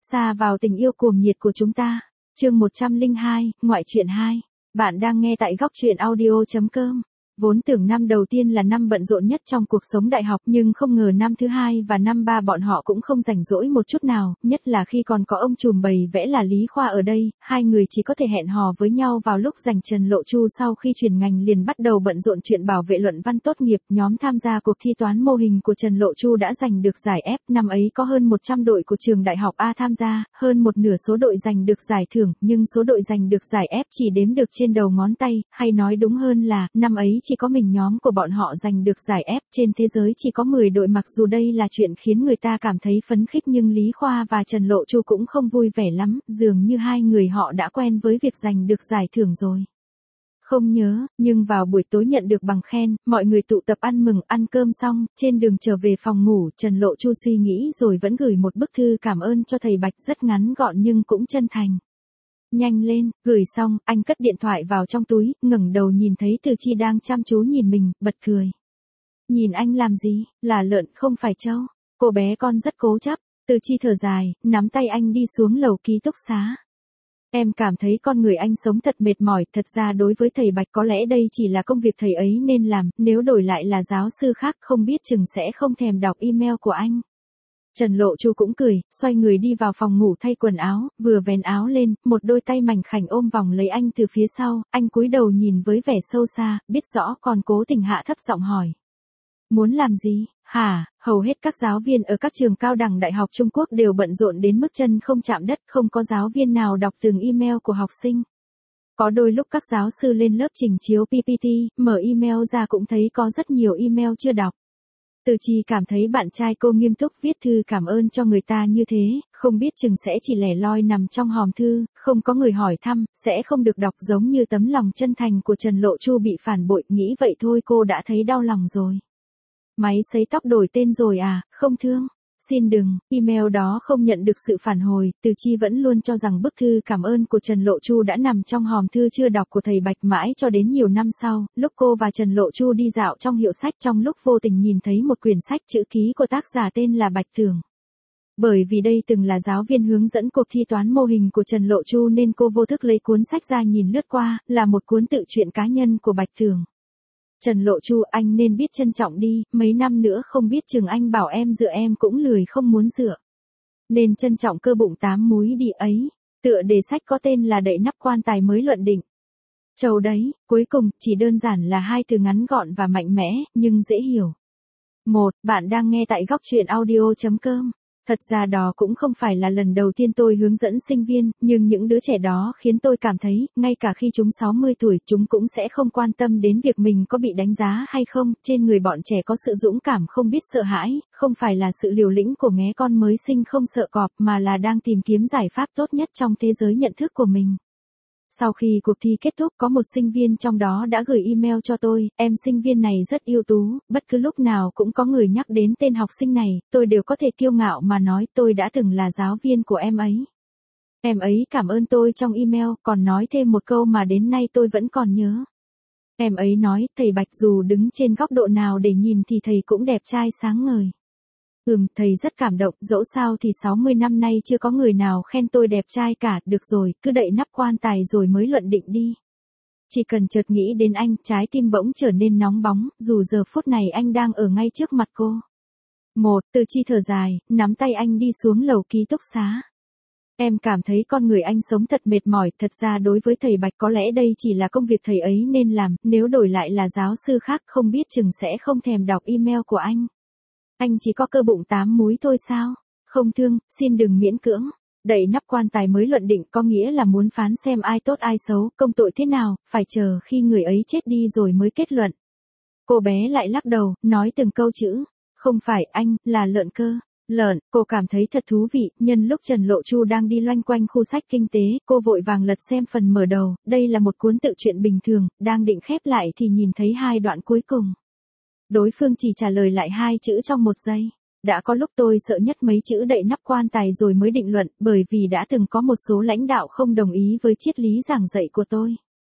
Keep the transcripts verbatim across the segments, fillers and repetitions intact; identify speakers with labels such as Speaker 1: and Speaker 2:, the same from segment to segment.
Speaker 1: Xa vào tình yêu cuồng nhiệt của chúng ta. Chương một trăm lẻ hai, ngoại truyện hai. Bạn đang nghe tại góc truyện audio chấm com. Vốn tưởng năm đầu tiên là năm bận rộn nhất trong cuộc sống đại học, nhưng không ngờ năm thứ hai và năm ba bọn họ cũng không rảnh rỗi một chút nào, nhất là khi còn có ông trùm bày vẽ là Lý Khoa ở đây, hai người chỉ có thể hẹn hò với nhau vào lúc rảnh. Trần Lộ Chu sau khi chuyển ngành liền bắt đầu bận rộn chuyện bảo vệ luận văn tốt nghiệp. Nhóm tham gia cuộc thi toán mô hình của Trần Lộ Chu đã giành được giải F, năm ấy có hơn một trăm đội của trường đại học A tham gia, hơn một nửa số đội giành được giải thưởng, nhưng số đội giành được giải F chỉ đếm được trên đầu ngón tay, hay nói đúng hơn là, năm ấy chỉ có mình nhóm của bọn họ giành được giải F, trên thế giới chỉ có mười đội. Mặc dù đây là chuyện khiến người ta cảm thấy phấn khích nhưng Lý Khoa và Trần Lộ Chu cũng không vui vẻ lắm, dường như hai người họ đã quen với việc giành được giải thưởng rồi. Không nhớ, nhưng vào buổi tối nhận được bằng khen, mọi người tụ tập ăn mừng. Ăn cơm xong, trên đường trở về phòng ngủ, Trần Lộ Chu suy nghĩ rồi vẫn gửi một bức thư cảm ơn cho thầy Bạch, rất ngắn gọn nhưng cũng chân thành. Nhanh lên, gửi xong, anh cất điện thoại vào trong túi, ngẩng đầu nhìn thấy Từ Chi đang chăm chú nhìn mình, bật cười. Nhìn anh làm gì, là lợn không phải trâu. Cô bé con rất cố chấp. Từ Chi thở dài, nắm tay anh đi xuống lầu ký túc xá. Em cảm thấy con người anh sống thật mệt mỏi, thật ra đối với thầy Bạch có lẽ đây chỉ là công việc thầy ấy nên làm, nếu đổi lại là giáo sư khác không biết chừng sẽ không thèm đọc email của anh. Trần Lộ Chu cũng cười, xoay người đi vào phòng ngủ thay quần áo, vừa vén áo lên, một đôi tay mảnh khảnh ôm vòng lấy anh từ phía sau, anh cúi đầu nhìn với vẻ sâu xa, biết rõ còn cố tình hạ thấp giọng hỏi. Muốn làm gì, hả? Hầu hết các giáo viên ở các trường cao đẳng đại học Trung Quốc đều bận rộn đến mức chân không chạm đất, không có giáo viên nào đọc từng email của học sinh. Có đôi lúc các giáo sư lên lớp trình chiếu pê pê tê, mở email ra cũng thấy có rất nhiều email chưa đọc. Từ Chi cảm thấy bạn trai cô nghiêm túc viết thư cảm ơn cho người ta như thế, không biết chừng sẽ chỉ lẻ loi nằm trong hòm thư, không có người hỏi thăm, sẽ không được đọc, giống như tấm lòng chân thành của Trần Lộ Chu bị phản bội, nghĩ vậy thôi cô đã thấy đau lòng rồi. Máy sấy tóc đổi tên rồi à, không thương. Xin đừng, email đó không nhận được sự phản hồi. Từ Chi vẫn luôn cho rằng bức thư cảm ơn của Trần Lộ Chu đã nằm trong hòm thư chưa đọc của thầy Bạch, mãi cho đến nhiều năm sau, lúc cô và Trần Lộ Chu đi dạo trong hiệu sách, trong lúc vô tình nhìn thấy một quyển sách chữ ký của tác giả tên là Bạch Tường. Bởi vì đây từng là giáo viên hướng dẫn cuộc thi toán mô hình của Trần Lộ Chu nên cô vô thức lấy cuốn sách ra nhìn lướt qua, là một cuốn tự truyện cá nhân của Bạch Tường. Trần Lộ Chu, anh nên biết trân trọng đi, mấy năm nữa không biết chừng anh bảo em dựa em cũng lười không muốn dựa. Nên trân trọng cơ bụng tám múi đi ấy. Tựa đề sách có tên là Đậy nắp quan tài mới luận định. Chầu đấy, cuối cùng, chỉ đơn giản là hai từ ngắn gọn và mạnh mẽ, nhưng dễ hiểu. một. Bạn đang nghe tại góc truyện audio chấm com. Thật ra đó cũng không phải là lần đầu tiên tôi hướng dẫn sinh viên, nhưng những đứa trẻ đó khiến tôi cảm thấy, ngay cả khi chúng sáu mươi tuổi, chúng cũng sẽ không quan tâm đến việc mình có bị đánh giá hay không. Trên người bọn trẻ có sự dũng cảm không biết sợ hãi, không phải là sự liều lĩnh của nghé con mới sinh không sợ cọp, mà là đang tìm kiếm giải pháp tốt nhất trong thế giới nhận thức của mình. Sau khi cuộc thi kết thúc, có một sinh viên trong đó đã gửi email cho tôi, em sinh viên này rất ưu tú, bất cứ lúc nào cũng có người nhắc đến tên học sinh này, tôi đều có thể kiêu ngạo mà nói tôi đã từng là giáo viên của em ấy. Em ấy cảm ơn tôi trong email, còn nói thêm một câu mà đến nay tôi vẫn còn nhớ. Em ấy nói, thầy Bạch dù đứng trên góc độ nào để nhìn thì thầy cũng đẹp trai sáng ngời. Ừm, thầy rất cảm động, dẫu sao thì sáu mươi năm nay chưa có người nào khen tôi đẹp trai cả, được rồi, cứ đậy nắp quan tài rồi mới luận định đi. Chỉ cần chợt nghĩ đến anh, trái tim bỗng trở nên nóng bóng, dù giờ phút này anh đang ở ngay trước mặt cô. Một, Từ Chi thở dài, nắm tay anh đi xuống lầu ký túc xá. Em cảm thấy con người anh sống thật mệt mỏi, thật ra đối với thầy Bạch có lẽ đây chỉ là công việc thầy ấy nên làm, nếu đổi lại là giáo sư khác không biết chừng sẽ không thèm đọc email của anh. Anh chỉ có cơ bụng tám múi thôi sao? Không thương, xin đừng miễn cưỡng. Đậy nắp quan tài mới luận định có nghĩa là muốn phán xem ai tốt ai xấu, công tội thế nào, phải chờ khi người ấy chết đi rồi mới kết luận. Cô bé lại lắc đầu, nói từng câu chữ. Không phải anh, là lợn cơ. Lợn, cô cảm thấy thật thú vị, nhân lúc Trần Lộ Chu đang đi loanh quanh khu sách kinh tế, cô vội vàng lật xem phần mở đầu, đây là một cuốn tự truyện bình thường, đang định khép lại thì nhìn thấy hai đoạn cuối cùng. Đối phương chỉ trả lời lại hai chữ trong một giây. Đã có lúc tôi sợ nhất mấy chữ đậy nắp quan tài rồi mới định luận, bởi vì đã từng có một số lãnh đạo không đồng ý với triết lý giảng dạy của tôi.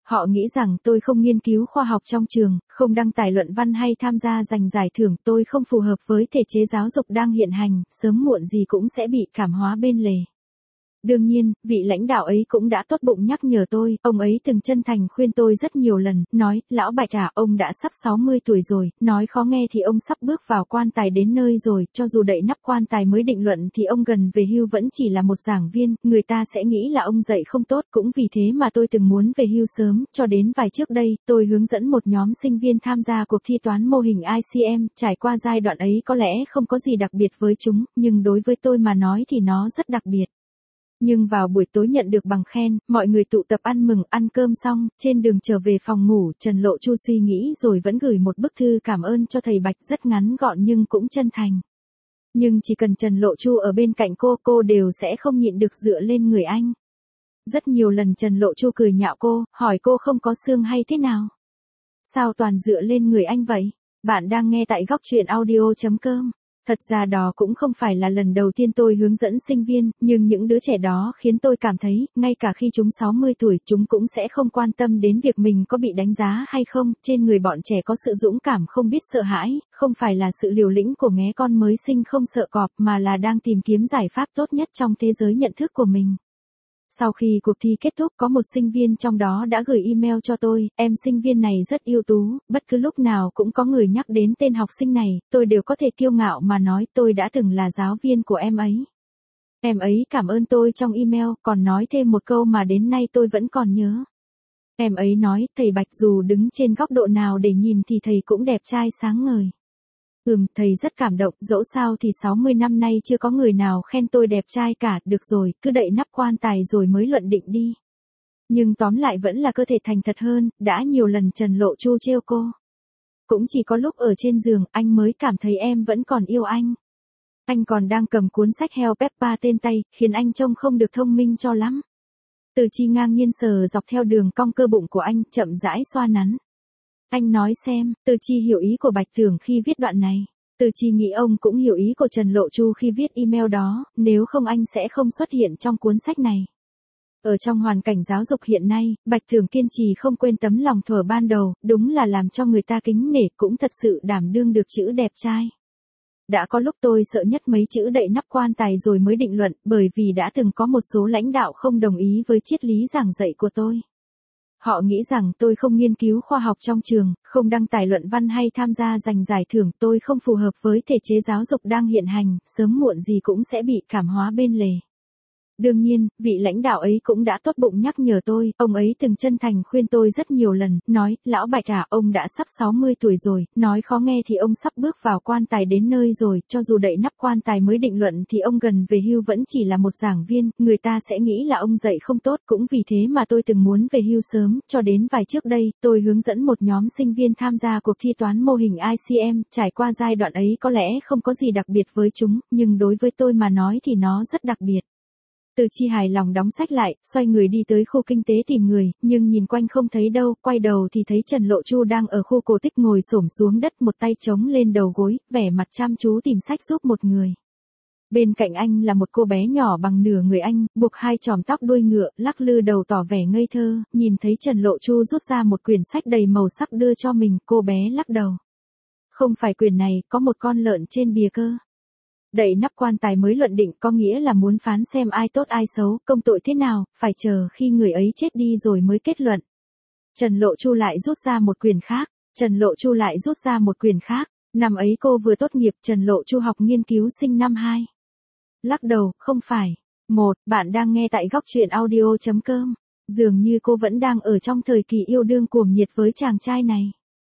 Speaker 1: Họ nghĩ rằng tôi không nghiên cứu khoa học trong trường, không đăng tải luận văn hay tham gia giành giải thưởng, tôi không phù hợp với thể chế giáo dục đang hiện hành, sớm muộn gì cũng sẽ bị cảm hóa bên lề. Đương nhiên, vị lãnh đạo ấy cũng đã tốt bụng nhắc nhở tôi, ông ấy từng chân thành khuyên tôi rất nhiều lần, nói, lão Bạch à, ông đã sắp sáu mươi tuổi rồi, nói khó nghe thì ông sắp bước vào quan tài đến nơi rồi, cho dù đậy nắp quan tài mới định luận thì ông gần về hưu vẫn chỉ là một giảng viên, người ta sẽ nghĩ là ông dạy không tốt, cũng vì thế mà tôi từng muốn về hưu sớm, cho đến vài trước đây, tôi hướng dẫn một nhóm sinh viên tham gia cuộc thi toán mô hình I C M, trải qua giai đoạn ấy có lẽ không có gì đặc biệt với chúng, nhưng đối với tôi mà nói thì nó rất đặc biệt. Nhưng vào buổi tối nhận được bằng khen, mọi người tụ tập ăn mừng, ăn cơm xong, trên đường trở về phòng ngủ, Trần Lộ Chu suy nghĩ rồi vẫn gửi một bức thư cảm ơn cho thầy Bạch rất ngắn gọn nhưng cũng chân thành. Nhưng chỉ cần Trần Lộ Chu ở bên cạnh cô, cô đều sẽ không nhịn được dựa lên người anh. Rất nhiều lần Trần Lộ Chu cười nhạo cô, hỏi cô không có xương hay thế nào. Sao toàn dựa lên người anh vậy? Bạn đang nghe tại góc truyện audio chấm com. Thật ra đó cũng không phải là lần đầu tiên tôi hướng dẫn sinh viên, nhưng những đứa trẻ đó khiến tôi cảm thấy, ngay cả khi chúng sáu mươi tuổi, chúng cũng sẽ không quan tâm đến việc mình có bị đánh giá hay không, trên người bọn trẻ có sự dũng cảm không biết sợ hãi, không phải là sự liều lĩnh của nghé con mới sinh không sợ cọp mà là đang tìm kiếm giải pháp tốt nhất trong thế giới nhận thức của mình. Sau khi cuộc thi kết thúc có một sinh viên trong đó đã gửi email cho tôi, em sinh viên này rất ưu tú, bất cứ lúc nào cũng có người nhắc đến tên học sinh này, tôi đều có thể kiêu ngạo mà nói tôi đã từng là giáo viên của em ấy. Em ấy cảm ơn tôi trong email, còn nói thêm một câu mà đến nay tôi vẫn còn nhớ. Em ấy nói, thầy Bạch dù đứng trên góc độ nào để nhìn thì thầy cũng đẹp trai sáng ngời. Ừm, thầy rất cảm động, dẫu sao thì sáu mươi năm nay chưa có người nào khen tôi đẹp trai cả, được rồi, cứ đậy nắp quan tài rồi mới luận định đi. Nhưng tóm lại vẫn là cơ thể thành thật hơn, đã nhiều lần Trần Lộ Chu trêu cô. Cũng chỉ có lúc ở trên giường, anh mới cảm thấy em vẫn còn yêu anh. Anh còn đang cầm cuốn sách Hell Peppa tên tay, khiến anh trông không được thông minh cho lắm. Từ Chi ngang nhiên sờ dọc theo đường cong cơ bụng của anh, chậm rãi xoa nắn. Anh nói xem, Từ Chi hiểu ý của Bạch Tưởng khi viết đoạn này. Từ Chi nghĩ ông cũng hiểu ý của Trần Lộ Chu khi viết email đó, nếu không anh sẽ không xuất hiện trong cuốn sách này. Ở trong hoàn cảnh giáo dục hiện nay, Bạch Tưởng kiên trì không quên tấm lòng thuở ban đầu, đúng là làm cho người ta kính nể, cũng thật sự đảm đương được chữ đẹp trai. Đã có lúc tôi sợ nhất mấy chữ đậy nắp quan tài rồi mới định luận, bởi vì đã từng có một số lãnh đạo không đồng ý với triết lý giảng dạy của tôi. Họ nghĩ rằng tôi không nghiên cứu khoa học trong trường, không đăng tải luận văn hay tham gia giành giải thưởng, tôi không phù hợp với thể chế giáo dục đang hiện hành, sớm muộn gì cũng sẽ bị cảm hóa bên lề. Đương nhiên, vị lãnh đạo ấy cũng đã tốt bụng nhắc nhở tôi, ông ấy từng chân thành khuyên tôi rất nhiều lần, nói, lão Bạch à, ông đã sắp sáu mươi tuổi rồi, nói khó nghe thì ông sắp bước vào quan tài đến nơi rồi, cho dù đậy nắp quan tài mới định luận thì ông gần về hưu vẫn chỉ là một giảng viên, người ta sẽ nghĩ là ông dạy không tốt, cũng vì thế mà tôi từng muốn về hưu sớm, cho đến vài trước đây, tôi hướng dẫn một nhóm sinh viên tham gia cuộc thi toán mô hình I C M, trải qua giai đoạn ấy có lẽ không có gì đặc biệt với chúng, nhưng đối với tôi mà nói thì nó rất đặc biệt. Từ Chi hài lòng đóng sách lại, xoay người đi tới khu kinh tế tìm người, nhưng nhìn quanh không thấy đâu, quay đầu thì thấy Trần Lộ Chu đang ở khu cổ tích ngồi xổm xuống đất một tay chống lên đầu gối, vẻ mặt chăm chú tìm sách giúp một người. Bên cạnh anh là một cô bé nhỏ bằng nửa người anh, buộc hai chòm tóc đuôi ngựa, lắc lư đầu tỏ vẻ ngây thơ, nhìn thấy Trần Lộ Chu rút ra một quyển sách đầy màu sắc đưa cho mình, cô bé lắc đầu. Không phải quyển này, có một con lợn trên bìa cơ. Đậy nắp quan tài mới luận định có nghĩa là muốn phán xem ai tốt ai xấu, công tội thế nào, phải chờ khi người ấy chết đi rồi mới kết luận. Trần Lộ Chu lại rút ra một quyển khác, Trần Lộ Chu lại rút ra một quyển khác, năm ấy cô vừa tốt nghiệp, Trần Lộ Chu học nghiên cứu sinh năm hai. Lắc đầu, không phải. Một, bạn đang nghe tại góc truyện audio chấm com. Dường như cô vẫn đang ở trong thời kỳ yêu đương cuồng nhiệt với chàng trai này.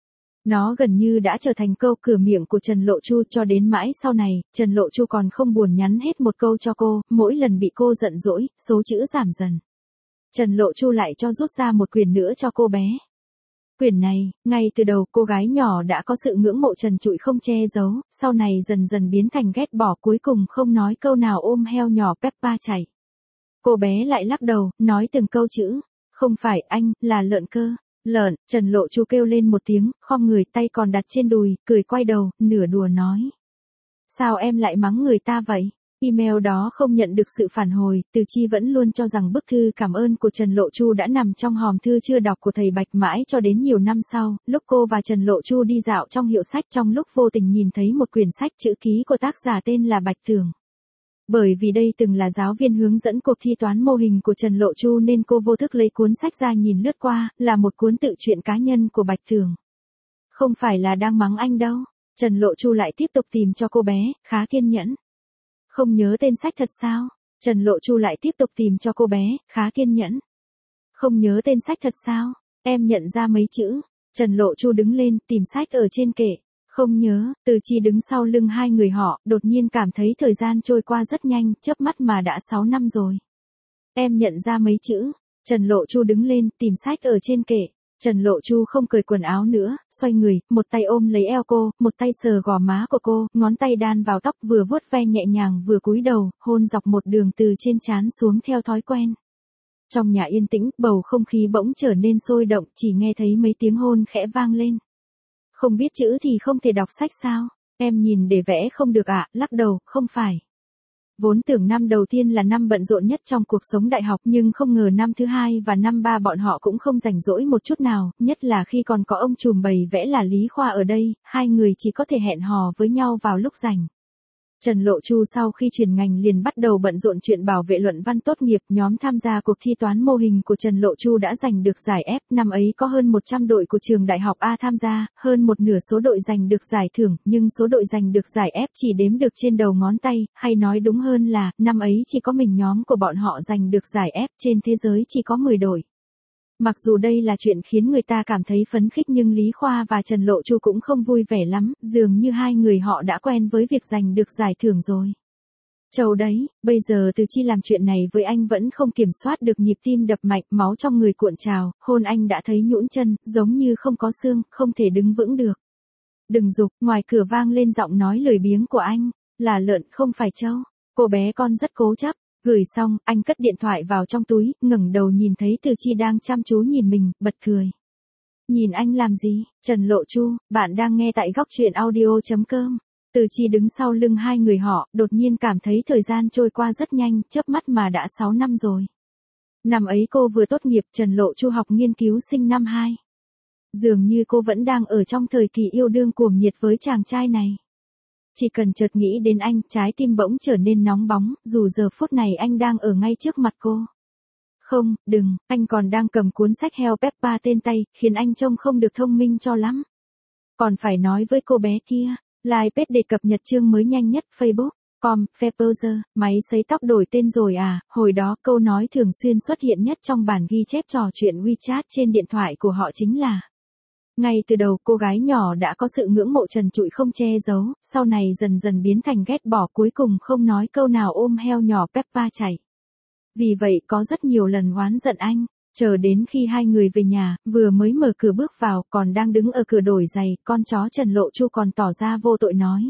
Speaker 1: Nó gần như đã trở thành câu cửa miệng của Trần Lộ Chu cho đến mãi sau này, Trần Lộ Chu còn không buồn nhắn hết một câu cho cô, mỗi lần bị cô giận dỗi, số chữ giảm dần. Trần Lộ Chu lại cho rút ra một quyển nữa cho cô bé. Quyển này, ngay từ đầu cô gái nhỏ đã có sự ngưỡng mộ trần trụi không che giấu, sau này dần dần biến thành ghét bỏ, cuối cùng không nói câu nào ôm heo nhỏ Peppa chạy. Cô bé lại lắc đầu, nói từng câu chữ, không phải anh, là lợn cơ. Lợn, Trần Lộ Chu kêu lên một tiếng, khom người, tay còn đặt trên đùi, cười quay đầu, nửa đùa nói. Sao em lại mắng người ta vậy? Email đó không nhận được sự phản hồi, Từ Chi vẫn luôn cho rằng bức thư cảm ơn của Trần Lộ Chu đã nằm trong hòm thư chưa đọc của thầy Bạch mãi cho đến nhiều năm sau, lúc cô và Trần Lộ Chu đi dạo trong hiệu sách trong lúc vô tình nhìn thấy một quyển sách chữ ký của tác giả tên là Bạch Tường. Bởi vì đây từng là giáo viên hướng dẫn cuộc thi toán mô hình của Trần Lộ Chu nên cô vô thức lấy cuốn sách ra nhìn lướt qua, là một cuốn tự truyện cá nhân của Bạch Tường. Không phải là đang mắng anh đâu, Trần Lộ Chu lại tiếp tục tìm cho cô bé, khá kiên nhẫn. Không nhớ tên sách thật sao? Trần Lộ Chu lại tiếp tục tìm cho cô bé, khá kiên nhẫn. Không nhớ tên sách thật sao? Em nhận ra mấy chữ. Trần Lộ Chu đứng lên, tìm sách ở trên kệ. Không nhớ, Từ Chi đứng sau lưng hai người họ, đột nhiên cảm thấy thời gian trôi qua rất nhanh, chớp mắt mà đã sáu năm rồi. Em nhận ra mấy chữ. Trần Lộ Chu đứng lên, tìm sách ở trên kệ. Trần Lộ Chu không cởi quần áo nữa, xoay người, một tay ôm lấy eo cô, một tay sờ gò má của cô, ngón tay đan vào tóc vừa vuốt ve nhẹ nhàng vừa cúi đầu, hôn dọc một đường từ trên trán xuống theo thói quen. Trong nhà yên tĩnh, bầu không khí bỗng trở nên sôi động, chỉ nghe thấy mấy tiếng hôn khẽ vang lên. Không biết chữ thì không thể đọc sách sao? Em nhìn để vẽ không được ạ, lắc đầu, không phải. Vốn tưởng năm đầu tiên là năm bận rộn nhất trong cuộc sống đại học nhưng không ngờ năm thứ hai và năm ba bọn họ cũng không rảnh rỗi một chút nào, nhất là khi còn có ông trùm bày vẽ là Lý Khoa ở đây, hai người chỉ có thể hẹn hò với nhau vào lúc rảnh. Trần Lộ Chu sau khi chuyển ngành liền bắt đầu bận rộn chuyện bảo vệ luận văn tốt nghiệp, nhóm tham gia cuộc thi toán mô hình của Trần Lộ Chu đã giành được giải F, năm ấy có hơn một trăm đội của trường đại học A tham gia, hơn một nửa số đội giành được giải thưởng, nhưng số đội giành được giải F chỉ đếm được trên đầu ngón tay, hay nói đúng hơn là, năm ấy chỉ có mình nhóm của bọn họ giành được giải F, trên thế giới chỉ có mười đội. Mặc dù đây là chuyện khiến người ta cảm thấy phấn khích nhưng Lý Khoa và Trần Lộ Chu cũng không vui vẻ lắm, dường như hai người họ đã quen với việc giành được giải thưởng rồi. Chầu đấy, bây giờ Từ Chi làm chuyện này với anh vẫn không kiểm soát được nhịp tim đập mạnh, máu trong người cuộn trào, hôn anh đã thấy nhũn chân, giống như không có xương, không thể đứng vững được. Đừng giục, ngoài cửa vang lên giọng nói lười biếng của anh, là lợn không phải trâu. Cô bé con rất cố chấp. Gửi xong, anh cất điện thoại vào trong túi, ngẩng đầu nhìn thấy Từ Chi đang chăm chú nhìn mình, bật cười. Nhìn anh làm gì? Trần Lộ Chu, bạn đang nghe tại góc truyện audio chấm com. Từ Chi đứng sau lưng hai người họ, đột nhiên cảm thấy thời gian trôi qua rất nhanh, chớp mắt mà đã sáu năm rồi. Năm ấy cô vừa tốt nghiệp, Trần Lộ Chu học nghiên cứu sinh năm hai. Dường như cô vẫn đang ở trong thời kỳ yêu đương cuồng nhiệt với chàng trai này. Chỉ cần chợt nghĩ đến anh, trái tim bỗng trở nên nóng bóng, dù giờ phút này anh đang ở ngay trước mặt cô. Không, đừng, anh còn đang cầm cuốn sách Hell Peppa tên tay, khiến anh trông không được thông minh cho lắm. Còn phải nói với cô bé kia, live page để cập nhật chương mới nhanh nhất Facebook. Com, Pepper, máy sấy tóc đổi tên rồi à, hồi đó câu nói thường xuyên xuất hiện nhất trong bản ghi chép trò chuyện WeChat trên điện thoại của họ chính là. Ngay từ đầu cô gái nhỏ đã có sự ngưỡng mộ trần trụi không che giấu, sau này dần dần biến thành ghét bỏ cuối cùng không nói câu nào ôm heo nhỏ Peppa chạy. Vì vậy có rất nhiều lần oán giận anh, chờ đến khi hai người về nhà, vừa mới mở cửa bước vào còn đang đứng ở cửa đổi giày, con chó Trần Lộ Chu còn tỏ ra vô tội nói.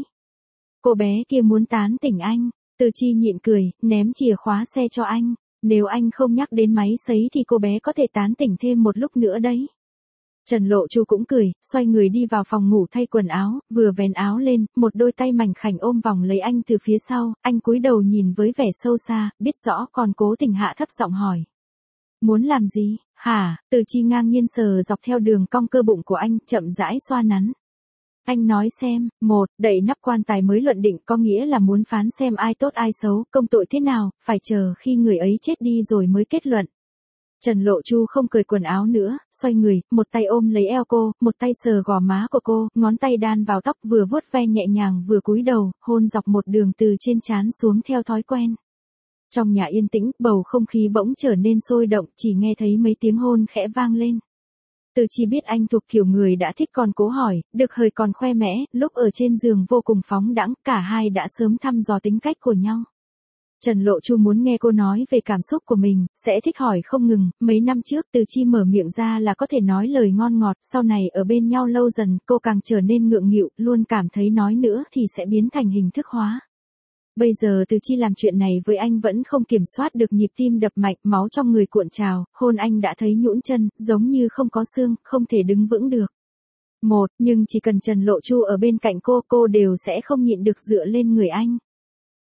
Speaker 1: Cô bé kia muốn tán tỉnh anh, Từ Chi nhịn cười, ném chìa khóa xe cho anh, nếu anh không nhắc đến máy sấy thì cô bé có thể tán tỉnh thêm một lúc nữa đấy. Trần Lộ Chu cũng cười, xoay người đi vào phòng ngủ thay quần áo, vừa vén áo lên, một đôi tay mảnh khảnh ôm vòng lấy anh từ phía sau, anh cúi đầu nhìn với vẻ sâu xa, biết rõ còn cố tình hạ thấp giọng hỏi. Muốn làm gì, hả? Từ Chi ngang nhiên sờ dọc theo đường cong cơ bụng của anh, chậm rãi xoa nắn. Anh nói xem, một, đậy nắp quan tài mới luận định có nghĩa là muốn phán xem ai tốt ai xấu, công tội thế nào, phải chờ khi người ấy chết đi rồi mới kết luận. Trần Lộ Chu không cởi quần áo nữa, xoay người, một tay ôm lấy eo cô, một tay sờ gò má của cô, ngón tay đan vào tóc vừa vuốt ve nhẹ nhàng vừa cúi đầu, hôn dọc một đường từ trên trán xuống theo thói quen. Trong nhà yên tĩnh, bầu không khí bỗng trở nên sôi động, chỉ nghe thấy mấy tiếng hôn khẽ vang lên. Từ Chi biết anh thuộc kiểu người đã thích còn cố hỏi, được hời còn khoe mẽ, lúc ở trên giường vô cùng phóng đãng, cả hai đã sớm thăm dò tính cách của nhau. Trần Lộ Chu muốn nghe cô nói về cảm xúc của mình, sẽ thích hỏi không ngừng, mấy năm trước Từ Chi mở miệng ra là có thể nói lời ngon ngọt, sau này ở bên nhau lâu dần, cô càng trở nên ngượng nghịu, luôn cảm thấy nói nữa thì sẽ biến thành hình thức hóa. Bây giờ Từ Chi làm chuyện này với anh vẫn không kiểm soát được nhịp tim đập mạnh, máu trong người cuộn trào, hôn anh đã thấy nhũn chân, giống như không có xương, không thể đứng vững được. Một, nhưng chỉ cần Trần Lộ Chu ở bên cạnh cô, cô đều sẽ không nhịn được dựa lên người anh.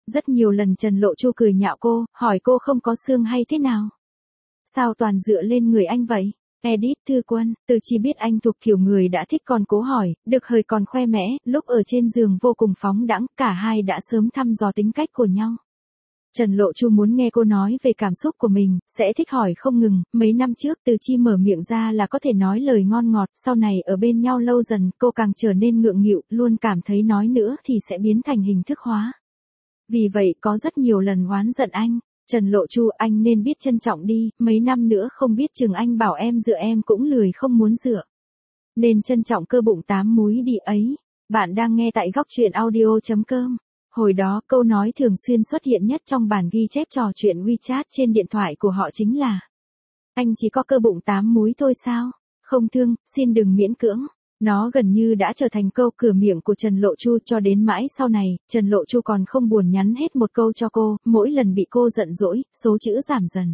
Speaker 1: Rất nhiều lần Trần Lộ Chu cười nhạo cô, hỏi cô không có xương hay thế nào. Sao toàn dựa lên người anh vậy? Edit Thư Quân, Từ Chi biết anh thuộc kiểu người đã thích còn cố hỏi, được hơi còn khoe mẽ, lúc ở trên giường vô cùng phóng đãng, cả hai đã sớm thăm dò tính cách của nhau. Trần Lộ Chu muốn nghe cô nói về cảm xúc của mình, sẽ thích hỏi không ngừng, mấy năm trước Từ Chi mở miệng ra là có thể nói lời ngon ngọt, sau này ở bên nhau lâu dần, cô càng trở nên ngượng nghịu, luôn cảm thấy nói nữa thì sẽ biến thành hình thức hóa. Vì vậy có rất nhiều lần oán giận anh. Trần Lộ Chu, anh nên biết trân trọng đi, mấy năm nữa không biết chừng anh bảo em dựa em cũng lười không muốn dựa. Nên trân trọng cơ bụng tám múi đi ấy. Bạn đang nghe tại góc truyện audio chấm com. Hồi đó câu nói thường xuyên xuất hiện nhất trong bản ghi chép trò chuyện WeChat trên điện thoại của họ chính là: anh chỉ có cơ bụng tám múi thôi sao? Không thương, xin đừng miễn cưỡng. Nó gần như đã trở thành câu cửa miệng của Trần Lộ Chu cho đến mãi sau này, Trần Lộ Chu còn không buồn nhắn hết một câu cho cô, mỗi lần bị cô giận dỗi, số chữ giảm dần.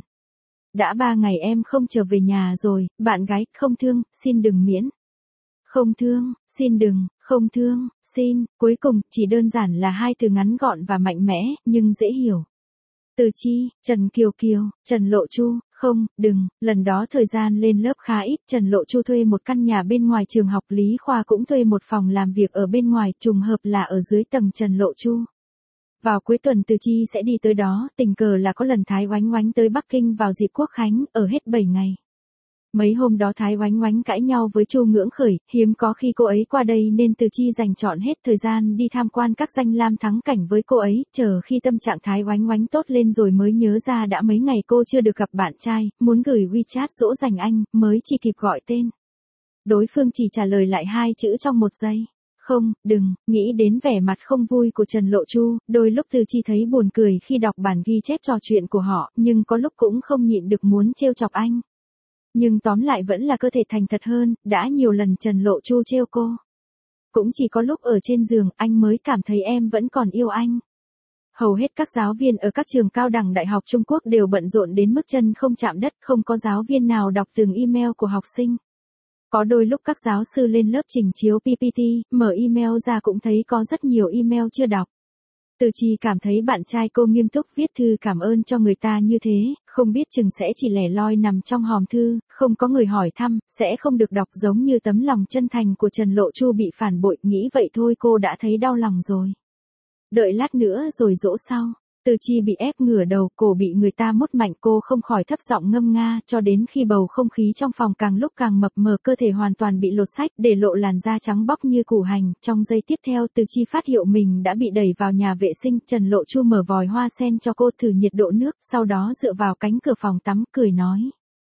Speaker 1: Đã ba ngày em không trở về nhà rồi, bạn gái, không thương, xin đừng miễn. Không thương, xin đừng, không thương, xin, cuối cùng, chỉ đơn giản là hai từ ngắn gọn và mạnh mẽ, nhưng dễ hiểu. Từ Chi, Trần Kiều Kiều, Trần Lộ Chu, không, đừng, lần đó thời gian lên lớp khá ít, Trần Lộ Chu thuê một căn nhà bên ngoài trường học, Lý Khoa cũng thuê một phòng làm việc ở bên ngoài, trùng hợp là ở dưới tầng Trần Lộ Chu. Vào cuối tuần Từ Chi sẽ đi tới đó, tình cờ là có lần Thái Oánh Oánh tới Bắc Kinh vào dịp Quốc Khánh, ở hết bảy ngày. Mấy hôm đó Thái Oánh Oánh cãi nhau với Chu Ngưỡng Khởi, hiếm có khi cô ấy qua đây nên Từ Chi dành trọn hết thời gian đi tham quan các danh lam thắng cảnh với cô ấy, chờ khi tâm trạng Thái Oánh Oánh tốt lên rồi mới nhớ ra đã mấy ngày cô chưa được gặp bạn trai, muốn gửi WeChat dỗ dành anh, mới chỉ kịp gọi tên. Đối phương chỉ trả lời lại hai chữ trong một giây. Không, đừng, nghĩ đến vẻ mặt không vui của Trần Lộ Chu, đôi lúc Từ Chi thấy buồn cười khi đọc bản ghi chép trò chuyện của họ, nhưng có lúc cũng không nhịn được muốn trêu chọc anh. Nhưng tóm lại vẫn là cơ thể thành thật hơn, đã nhiều lần Trần Lộ Chu trêu cô. Cũng chỉ có lúc ở trên giường anh mới cảm thấy em vẫn còn yêu anh. Hầu hết các giáo viên ở các trường cao đẳng đại học Trung Quốc đều bận rộn đến mức chân không chạm đất, không có giáo viên nào đọc từng email của học sinh. Có đôi lúc các giáo sư lên lớp trình chiếu pê pê tê, mở email ra cũng thấy có rất nhiều email chưa đọc. Từ Chi cảm thấy bạn trai cô nghiêm túc viết thư cảm ơn cho người ta như thế, không biết chừng sẽ chỉ lẻ loi nằm trong hòm thư, không có người hỏi thăm, sẽ không được đọc giống như tấm lòng chân thành của Trần Lộ Chu bị phản bội, nghĩ vậy thôi cô đã thấy đau lòng rồi. Đợi lát nữa rồi dỗ sau. Từ Chi bị ép ngửa đầu, cổ bị người ta mút mạnh, cô không khỏi thấp giọng ngâm nga, cho đến khi bầu không khí trong phòng càng lúc càng mập mờ, cơ thể hoàn toàn bị lột sách, để lộ làn da trắng bóc như củ hành. Trong giây tiếp theo Từ Chi phát hiện mình đã bị đẩy vào nhà vệ sinh, Trần Lộ Chu mở vòi hoa sen cho cô thử nhiệt độ nước, sau đó dựa vào cánh cửa phòng tắm, cười nói: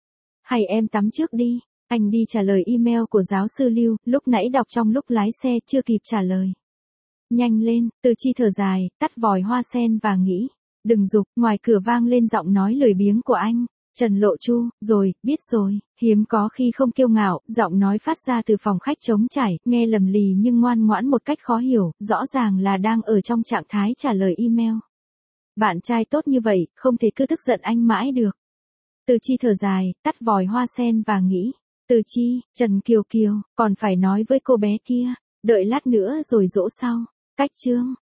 Speaker 1: hay em tắm trước đi, anh đi trả lời email của giáo sư Lưu, lúc nãy đọc trong lúc lái xe chưa kịp trả lời. Nhanh lên, Từ Chi thở dài, tắt vòi hoa sen và nghĩ. Đừng giục, ngoài cửa vang lên giọng nói lười biếng của anh. Trần Lộ Chu, rồi, biết rồi, hiếm có khi không kiêu ngạo, giọng nói phát ra từ phòng khách trống trải, nghe lầm lì nhưng ngoan ngoãn một cách khó hiểu, rõ ràng là đang ở trong trạng thái trả lời email. Bạn trai tốt như vậy, không thể cứ tức giận anh mãi được. Từ Chi thở dài, tắt vòi hoa sen và nghĩ. Từ Chi, Trần Kiều Kiều, còn phải nói với cô bé kia, đợi lát nữa rồi dỗ sau. Cách chương